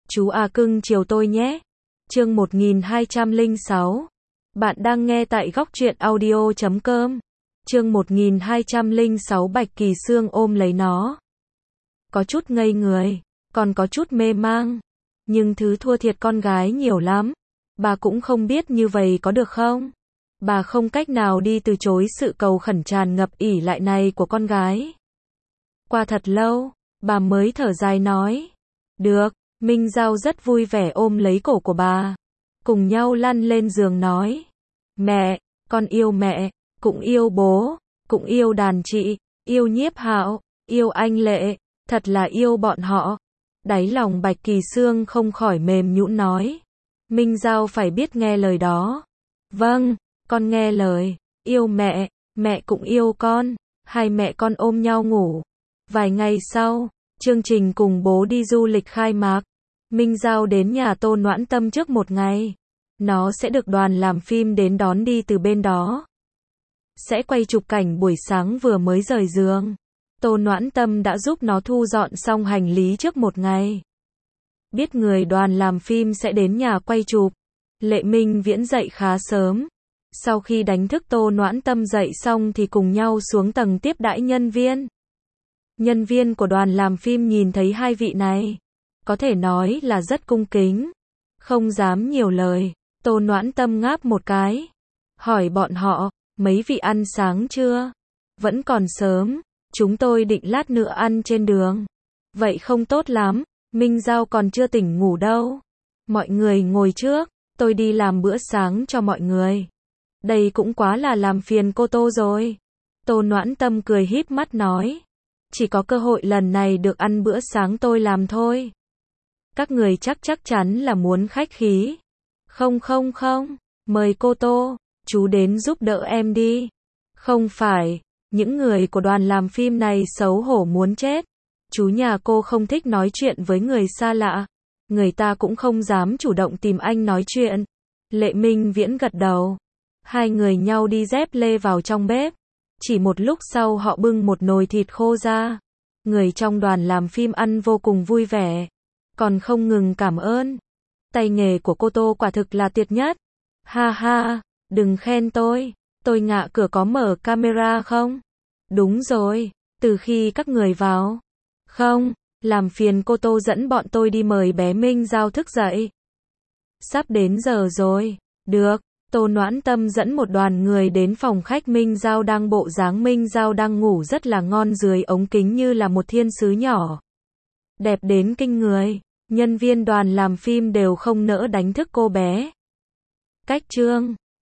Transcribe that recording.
Chú à cưng chiều tôi nhé. Chương 1206. Bạn đang nghe tại góc truyện audio.com. Chương 1206 Bạch Kỳ Sương ôm lấy nó. Có chút ngây người, còn có chút mê mang. Nhưng thứ thua thiệt con gái nhiều lắm. Bà cũng không biết như vậy có được không? Bà không cách nào đi từ chối sự cầu khẩn tràn ngập ỷ lại này của con gái. Qua thật lâu, bà mới thở dài nói. Được. Minh Giao rất vui vẻ ôm lấy cổ của bà. Cùng nhau lăn lên giường nói. Mẹ, con yêu mẹ, cũng yêu bố, cũng yêu đàn chị, yêu Nhiếp Hạo, yêu anh Lệ, thật là yêu bọn họ. Đáy lòng Bạch Kỳ Sương không khỏi mềm nhũn nói. Minh Giao phải biết nghe lời đó. Vâng, con nghe lời, yêu mẹ, mẹ cũng yêu con. Hai mẹ con ôm nhau ngủ. Vài ngày sau, chương trình cùng bố đi du lịch khai mạc. Minh Giao đến nhà Tô Noãn Tâm trước một ngày. Nó sẽ được đoàn làm phim đến đón đi từ bên đó. Sẽ quay chụp cảnh buổi sáng vừa mới rời giường. Tô Noãn Tâm đã giúp nó thu dọn xong hành lý trước một ngày. Biết người đoàn làm phim sẽ đến nhà quay chụp. Lệ Minh Viễn dậy khá sớm. Sau khi đánh thức Tô Noãn Tâm dậy xong thì cùng nhau xuống tầng tiếp đãi nhân viên. Nhân viên của đoàn làm phim nhìn thấy hai vị này. Có thể nói là rất cung kính. Không dám nhiều lời. Tô Noãn Tâm ngáp một cái. Hỏi bọn họ, mấy vị ăn sáng chưa? Vẫn còn sớm. Chúng tôi định lát nữa ăn trên đường. Vậy không tốt lắm. Minh Giao còn chưa tỉnh ngủ đâu. Mọi người ngồi trước. Tôi đi làm bữa sáng cho mọi người. Đây cũng quá là làm phiền cô Tô rồi. Tô Noãn Tâm cười híp mắt nói. Chỉ có cơ hội lần này được ăn bữa sáng tôi làm thôi. Các người chắc chắn là muốn khách khí. Không, mời cô Tô, chú đến giúp đỡ em đi. Không phải, những người của đoàn làm phim này xấu hổ muốn chết. Chú nhà cô không thích nói chuyện với người xa lạ. Người ta cũng không dám chủ động tìm anh nói chuyện. Lệ Minh Viễn gật đầu. Hai người nhau đi dép lê vào trong bếp. Chỉ một lúc sau họ bưng một nồi thịt khô ra. Người trong đoàn làm phim ăn vô cùng vui vẻ. Còn không ngừng cảm ơn. Tay nghề của cô Tô quả thực là tuyệt nhất. Ha ha, đừng khen tôi ngạ cửa có mở camera không? Đúng rồi, từ khi các người vào. Không, làm phiền cô Tô dẫn bọn tôi đi mời bé Minh Giao thức dậy. Sắp đến giờ rồi, được. Tô Noãn Tâm dẫn một đoàn người đến phòng khách Minh Giao đang bộ dáng Minh Giao đang ngủ rất là ngon dưới ống kính như là một thiên sứ nhỏ. Đẹp đến kinh người. Nhân viên đoàn làm phim đều không nỡ đánh thức cô bé. Cách chương